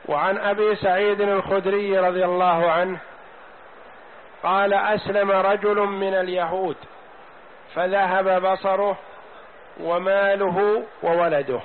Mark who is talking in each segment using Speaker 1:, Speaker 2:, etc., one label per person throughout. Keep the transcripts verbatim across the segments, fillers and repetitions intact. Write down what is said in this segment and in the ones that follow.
Speaker 1: وعن أبي سعيد الخدري رضي الله عنه قال: أسلم رجل من اليهود فذهب بصره وماله وولده،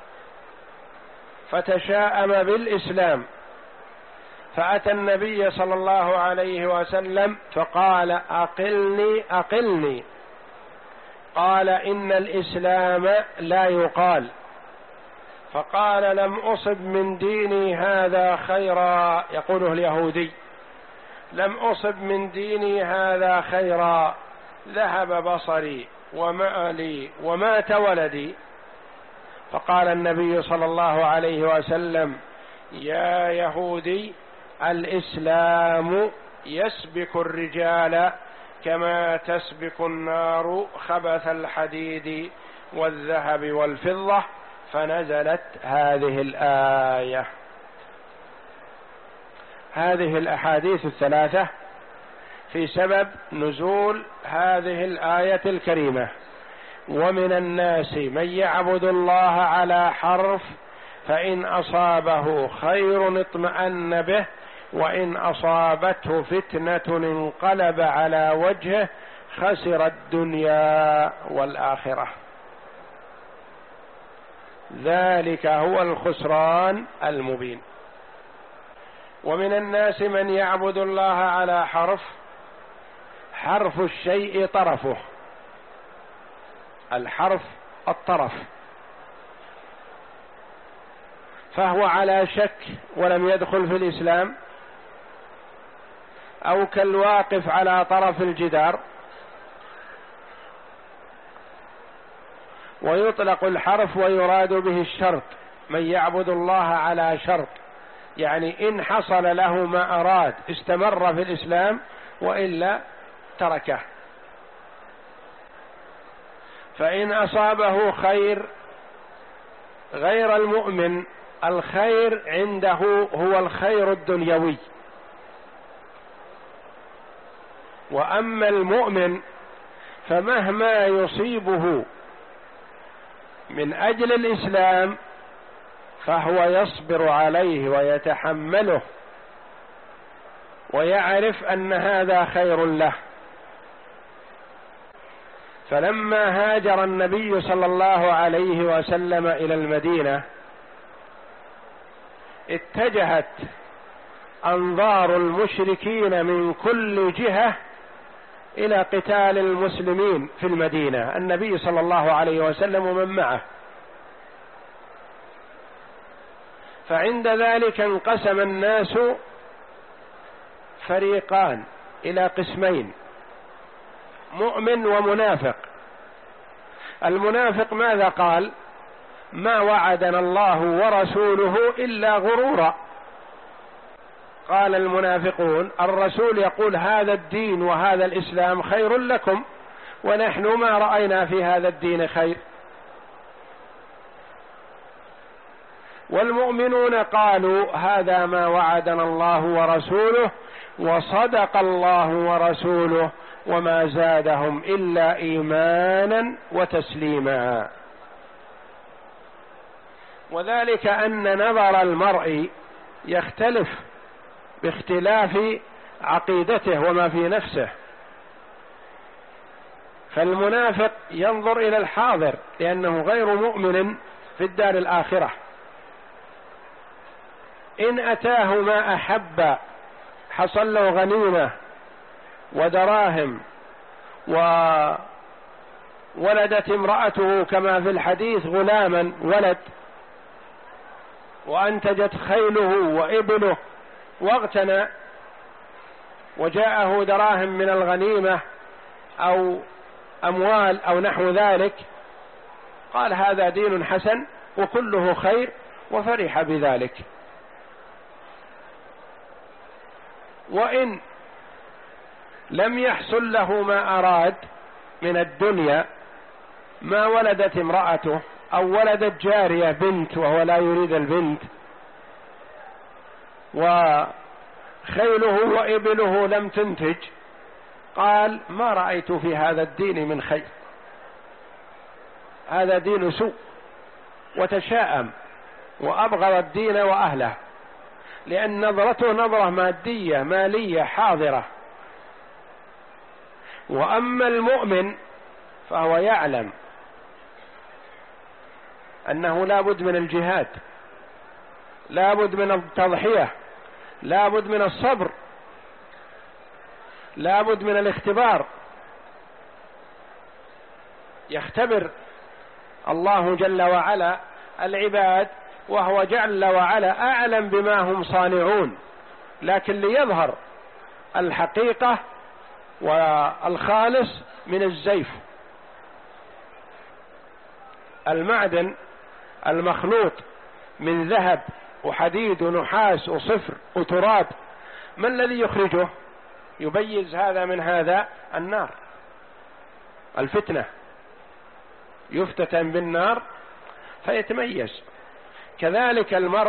Speaker 1: فتشاءم بالإسلام، فأتى النبي صلى الله عليه وسلم فقال: أقلني أقلني. قال: إن الإسلام لا يقال. فقال: لم أصب من ديني هذا خيرا، يقوله اليهودي: لم أصب من ديني هذا خيرا، ذهب بصري ومالي ومات ولدي. فقال النبي صلى الله عليه وسلم: يا يهودي، الإسلام يسبك الرجال كما تسبك النار خبث الحديد والذهب والفضة. فنزلت هذه الآية. هذه الأحاديث الثلاثة في سبب نزول هذه الآية الكريمة: ومن الناس من يعبد الله على حرف فإن أصابه خير اطمأن به وإن أصابته فتنة انقلب على وجهه خسر الدنيا والآخرة. ذلك هو الخسران المبين. ومن الناس من يعبد الله على حرف، حرف الشيء طرفه، الحرف الطرف، فهو على شك ولم يدخل في الإسلام، أو كالواقف على طرف الجدار. ويطلق الحرف ويراد به الشرط، من يعبد الله على شرط، يعني إن حصل له ما أراد استمر في الإسلام وإلا تركه. فإن أصابه خير، غير المؤمن الخير عنده هو الخير الدنيوي، وأما المؤمن فمهما يصيبه من أجل الإسلام فهو يصبر عليه ويتحمله ويعرف أن هذا خير له. فلما هاجر النبي صلى الله عليه وسلم إلى المدينة اتجهت أنظار المشركين من كل جهة إلى قتال المسلمين في المدينة، النبي صلى الله عليه وسلم ومن معه. فعند ذلك انقسم الناس فريقان إلى قسمين: مؤمن ومنافق. المنافق ماذا قال؟ ما وعدنا الله ورسوله إلا غرورا. قال المنافقون: الرسول يقول هذا الدين وهذا الإسلام خير لكم ونحن ما رأينا في هذا الدين خير. والمؤمنون قالوا هذا ما وعدنا الله ورسوله وصدق الله ورسوله وما زادهم إلا إيمانا وتسليما. وذلك أن نظر المرء يختلف باختلاف عقيدته وما في نفسه. فالمنافق ينظر إلى الحاضر لأنه غير مؤمن في الدار الآخرة، إن أتاه ما أحب حصل له غنيمة ودراهم وولدت امرأته كما في الحديث غلاما ولد، وأنتجت خيله وإبله واغتنى وجاءه دراهم من الغنيمة أو أموال أو نحو ذلك، قال هذا دين حسن وكله خير وفرح بذلك. وإن لم يحصل له ما أراد من الدنيا، ما ولدت امرأته أو ولدت جارية بنت وهو لا يريد البنت، وخيله وإبله لم تنتج، قال ما رأيت في هذا الدين من خير، هذا دين سوء، وتشاءم وأبغض الدين وأهله. لأن نظرته نظرة مادية مالية حاضرة. وأما المؤمن فهو يعلم أنه لا بد من الجهاد، لا بد من التضحية، لا بد من الصبر، لا بد من الاختبار. يختبر الله جل وعلا العباد، وهو جل وعلا أعلم بما هم صانعون، لكن ليظهر الحقيقة والخالص من الزيف. المعدن المخلوط من ذهب وحديد ونحاس وصفر وتراب، ما الذي يخرجه يبيز هذا من هذا؟ النار، الفتنة، يفتتن بالنار فيتميز. كذلك المرء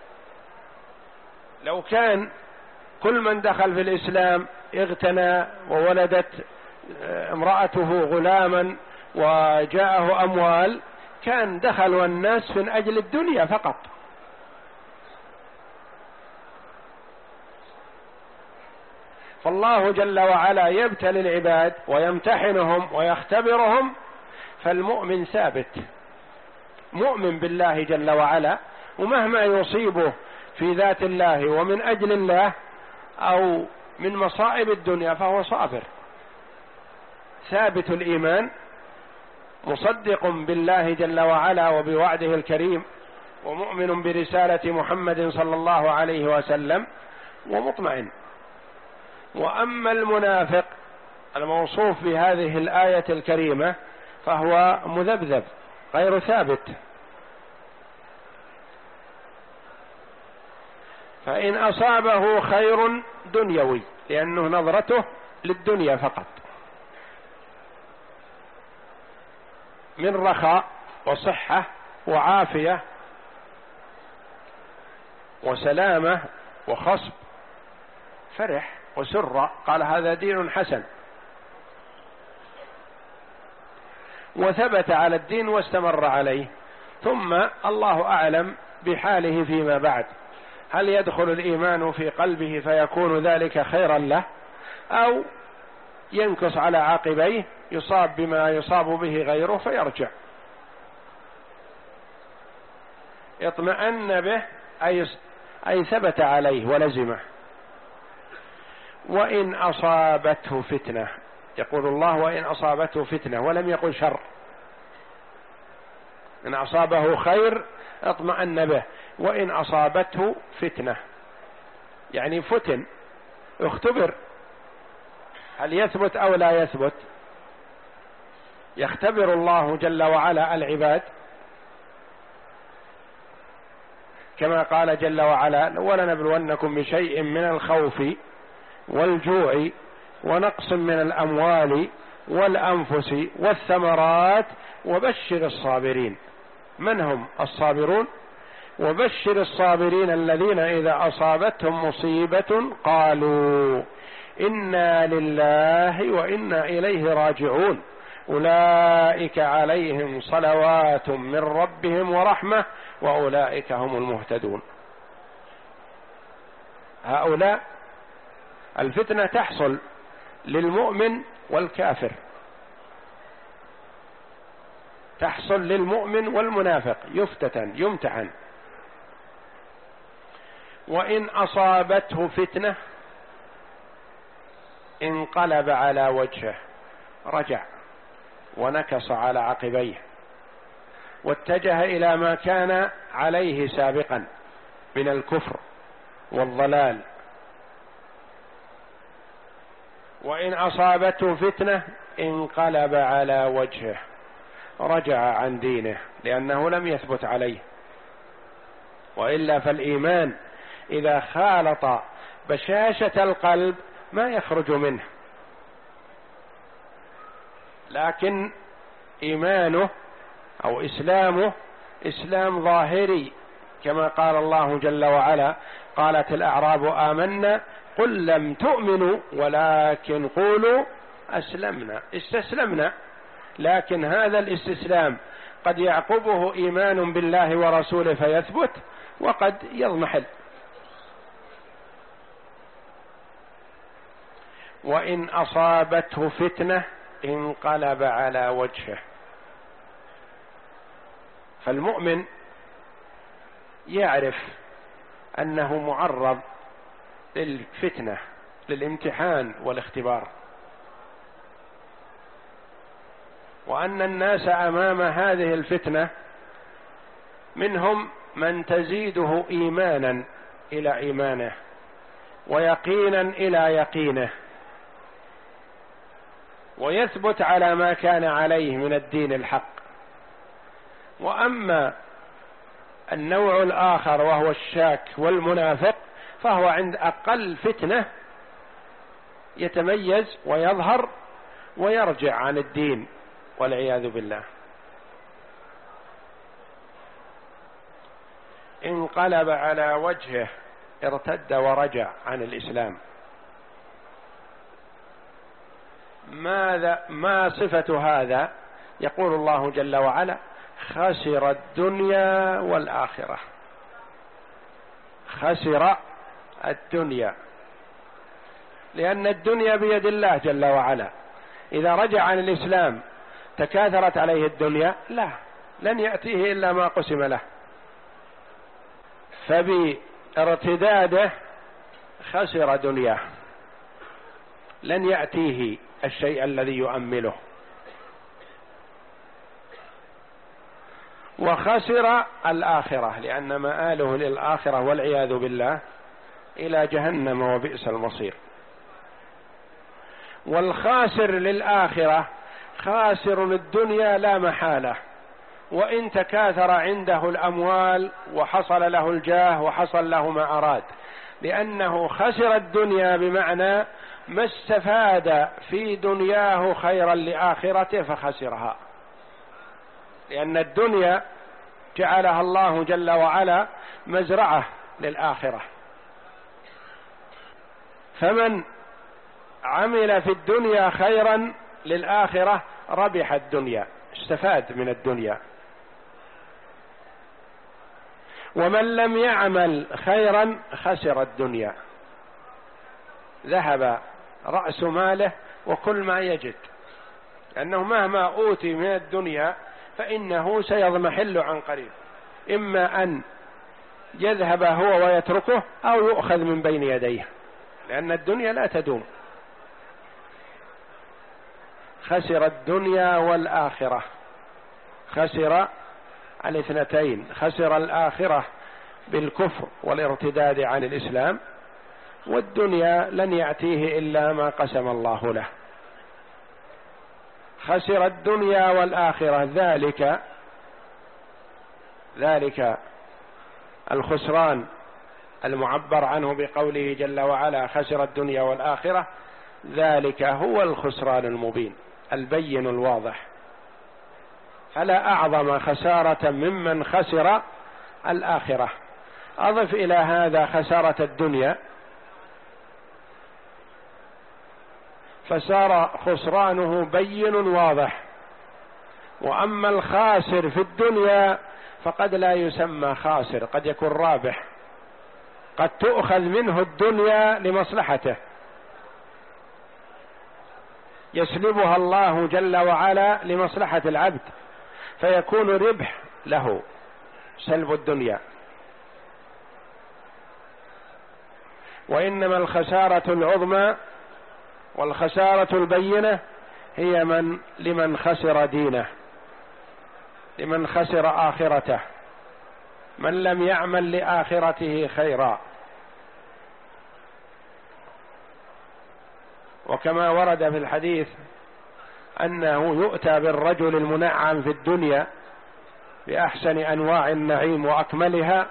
Speaker 1: لو كان كل من دخل في الإسلام اغتنى وولدت امرأته غلاما وجاءه أموال، كان دخلوا الناس من أجل الدنيا فقط. فالله جل وعلا يبتلي العباد ويمتحنهم ويختبرهم، فالمؤمن ثابت مؤمن بالله جل وعلا، ومهما يصيبه في ذات الله ومن أجل الله أو من مصائب الدنيا فهو صابر ثابت الإيمان، مصدق بالله جل وعلا وبوعده الكريم، ومؤمن برسالة محمد صلى الله عليه وسلم، ومطمئن. وأما المنافق الموصوف بهذه الآية الكريمة فهو مذبذب غير ثابت. فإن أصابه خير دنيوي، لأنه نظرته للدنيا فقط، من رخاء وصحة وعافية وسلامة وخصب، فرح وسر، قال هذا دين حسن، وثبت على الدين واستمر عليه. ثم الله أعلم بحاله فيما بعد، هل يدخل الإيمان في قلبه فيكون ذلك خيرا له، أو ينكص على عاقبيه يصاب بما يصاب به غيره فيرجع. اطمأن به أي, أي ثبت عليه ولزمه. وإن أصابته فتنة، يقول الله وإن أصابته فتنة، ولم يقل شر. إن أصابه خير اطمأن به، وإن أصابته فتنة يعني فتن، اختبر، هل يثبت أو لا يثبت؟ يختبر الله جل وعلا العباد، كما قال جل وعلا ولنبلونكم بشيء من الخوف والجوع ونقص من الأموال والأنفس والثمرات وبشر الصابرين. من هم الصابرون؟ وبشر الصابرين الذين إذا أصابتهم مصيبة قالوا إنا لله وإنا إليه راجعون أولئك عليهم صلوات من ربهم ورحمة وأولئك هم المهتدون. هؤلاء الفتنة تحصل للمؤمن والكافر، تحصل للمؤمن والمنافق، يفتتن يمتحن. وإن أصابته فتنة انقلب على وجهه، رجع ونكص على عقبيه واتجه إلى ما كان عليه سابقا من الكفر والضلال. وإن أصابته فتنة انقلب على وجهه، رجع عن دينه لأنه لم يثبت عليه. وإلا فالإيمان إذا خالط بشاشة القلب ما يخرج منه، لكن إيمانه أو إسلامه إسلام ظاهري، كما قال الله جل وعلا قالت الأعراب آمنا قل لم تؤمنوا ولكن قولوا أسلمنا، استسلمنا. لكن هذا الاستسلام قد يعقبه إيمان بالله ورسوله فيثبت، وقد يضمحل. وإن أصابته فتنة انقلب على وجهه. فالمؤمن يعرف أنه معرض للفتنة، للامتحان والاختبار، وأن الناس أمام هذه الفتنة منهم من تزيده إيمانا إلى إيمانه ويقينا إلى يقينه، ويثبت على ما كان عليه من الدين الحق. وأما النوع الآخر وهو الشاك والمنافق فهو عند أقل فتنة يتميز ويظهر ويرجع عن الدين والعياذ بالله. انقلب على وجهه، ارتد ورجع عن الإسلام. ماذا ما صفة هذا؟ يقول الله جل وعلا: خسر الدنيا والآخرة. خسر الدنيا، لأن الدنيا بيد الله جل وعلا. إذا رجع عن الإسلام تكاثرت عليه الدنيا؟ لا، لن يأتيه إلا ما قسم له. فبارتداده خسر دنياه، لن يأتيه الشيء الذي يؤمله. وخسر الآخرة، لأن مآله للآخرة والعياذ بالله إلى جهنم وبئس المصير. والخاسر للآخرة خاسر للدنيا لا محالة، وإن تكاثر عنده الأموال وحصل له الجاه وحصل له ما أراد، لأنه خسر الدنيا بمعنى ما استفاد في دنياه خيرا لآخرته فخسرها، لأن الدنيا جعلها الله جل وعلا مزرعة للآخرة. فمن عمل في الدنيا خيرا للآخرة ربح الدنيا، استفاد من الدنيا. ومن لم يعمل خيرا خسر الدنيا، ذهب رأس ماله وكل ما يجد، لأنه مهما أوتي من الدنيا فإنه سيضمحل عن قريب، إما أن يذهب هو ويتركه أو يؤخذ من بين يديه، لأن الدنيا لا تدوم. خسر الدنيا والآخرة، خسر الاثنتين، خسر الآخرة بالكفر والارتداد عن الإسلام، والدنيا لن يأتيه إلا ما قسم الله له. خسر الدنيا والآخرة، ذلك ذلك الخسران المعبر عنه بقوله جل وعلا: خسر الدنيا والآخرة، ذلك هو الخسران المبين البين الواضح. فلا أعظم خسارة ممن خسر الآخرة. أضف إلى هذا خسارة الدنيا، فصار خسرانه بين واضح. وأما الخاسر في الدنيا فقد لا يسمى خاسر، قد يكون رابح، قد تؤخذ منه الدنيا لمصلحته، يسلبها الله جل وعلا لمصلحة العبد، فيكون ربح له سلب الدنيا. وإنما الخسارة العظمى والخسارة البينة هي من لمن خسر دينه، لمن خسر آخرته، من لم يعمل لآخرته خيرا. وكما ورد في الحديث أنه يؤتى بالرجل المنعم في الدنيا بأحسن أنواع النعيم وأكملها،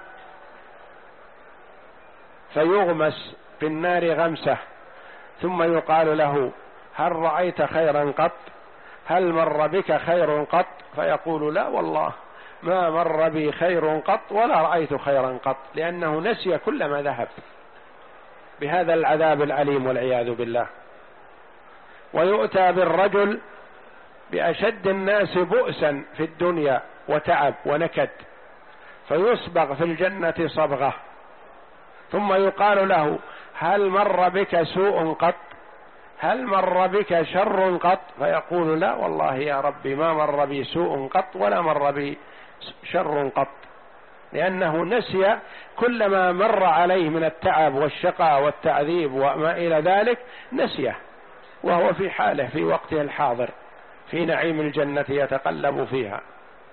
Speaker 1: فيغمس في النار غمسة، ثم يقال له: هل رأيت خيرا قط؟ هل مر بك خير قط؟ فيقول: لا والله ما مر بي خير قط ولا رأيت خيرا قط، لأنه نسي كل ما ذهب، بهذا العذاب العليم والعياذ بالله. ويؤتى بالرجل بأشد الناس بؤسا في الدنيا وتعب ونكد، فيصبغ في الجنة صبغة، ثم يقال له: هل مر بك سوء قط؟ هل مر بك شر قط؟ فيقول لا والله يا ربي ما مر بي سوء قط ولا مر بي شر قط، لأنه نسي كل ما مر عليه من التعب والشقاء والتعذيب وما إلى ذلك، نسيه وهو في حاله في وقته الحاضر في نعيم الجنة يتقلب فيها.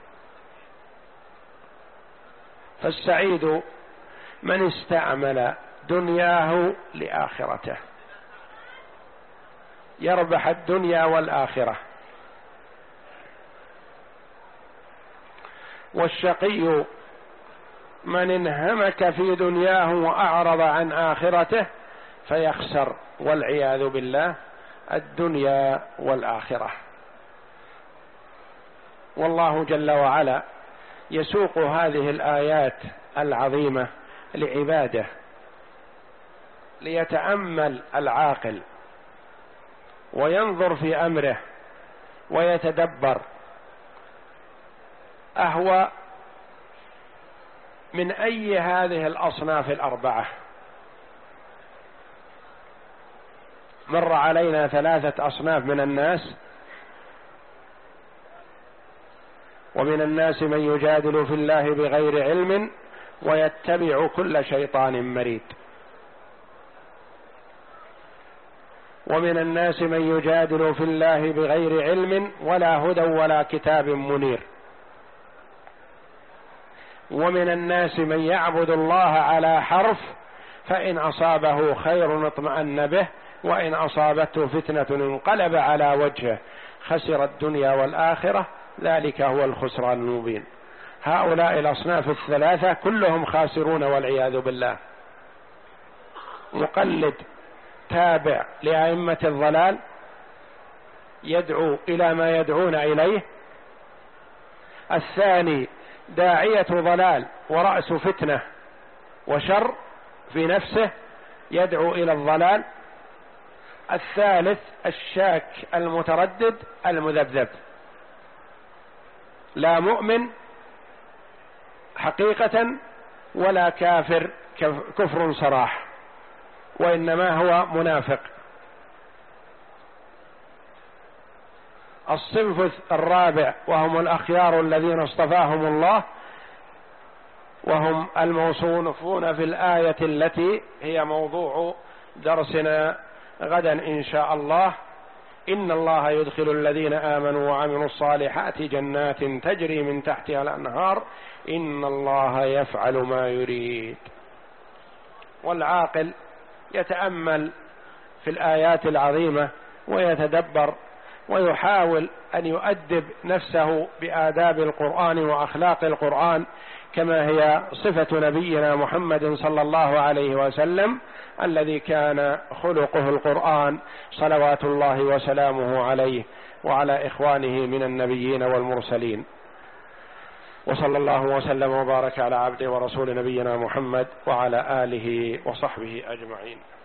Speaker 1: فالسعيد من استعمل دنياه لآخرته، يربح الدنيا والآخرة. والشقي من انهمك في دنياه وأعرض عن آخرته فيخسر والعياذ بالله الدنيا والآخرة. والله جل وعلا يسوق هذه الآيات العظيمة لعباده ليتأمل العاقل وينظر في أمره ويتدبر أهو من أي هذه الأصناف الأربعة. مر علينا ثلاثة أصناف من الناس: ومن الناس من يجادل في الله بغير علم ويتبع كل شيطان مريد، ومن الناس من يجادل في الله بغير علم ولا هدى ولا كتاب منير، ومن الناس من يعبد الله على حرف فإن أصابه خير اطمأن به وإن أصابته فتنة انقلب على وجهه خسر الدنيا والآخرة ذلك هو الخسران المبين. هؤلاء الأصناف الثلاثة كلهم خاسرون والعياذ بالله. مقلد تابع لأئمة الضلال يدعو إلى ما يدعون إليه. الثاني داعية ضلال ورأس فتنة وشر في نفسه يدعو إلى الضلال. الثالث الشاك المتردد المذبذب، لا مؤمن حقيقة ولا كافر كفر صراح، وإنما هو منافق. الصنف الرابع وهم الأخيار الذين اصطفاهم الله، وهم الموصوفون في الآية التي هي موضوع درسنا غدا إن شاء الله: إن الله يدخل الذين آمنوا وعملوا الصالحات جنات تجري من تحتها الأنهار إن الله يفعل ما يريد. والعاقل يتأمل في الآيات العظيمة ويتدبر ويحاول أن يؤدب نفسه بآداب القرآن وأخلاق القرآن كما هي صفة نبينا محمد صلى الله عليه وسلم الذي كان خلقه القرآن صلوات الله وسلامه عليه وعلى إخوانه من النبيين والمرسلين. وصلى الله وسلم وبارك على عبده ورسول نبينا محمد وعلى آله وصحبه أجمعين.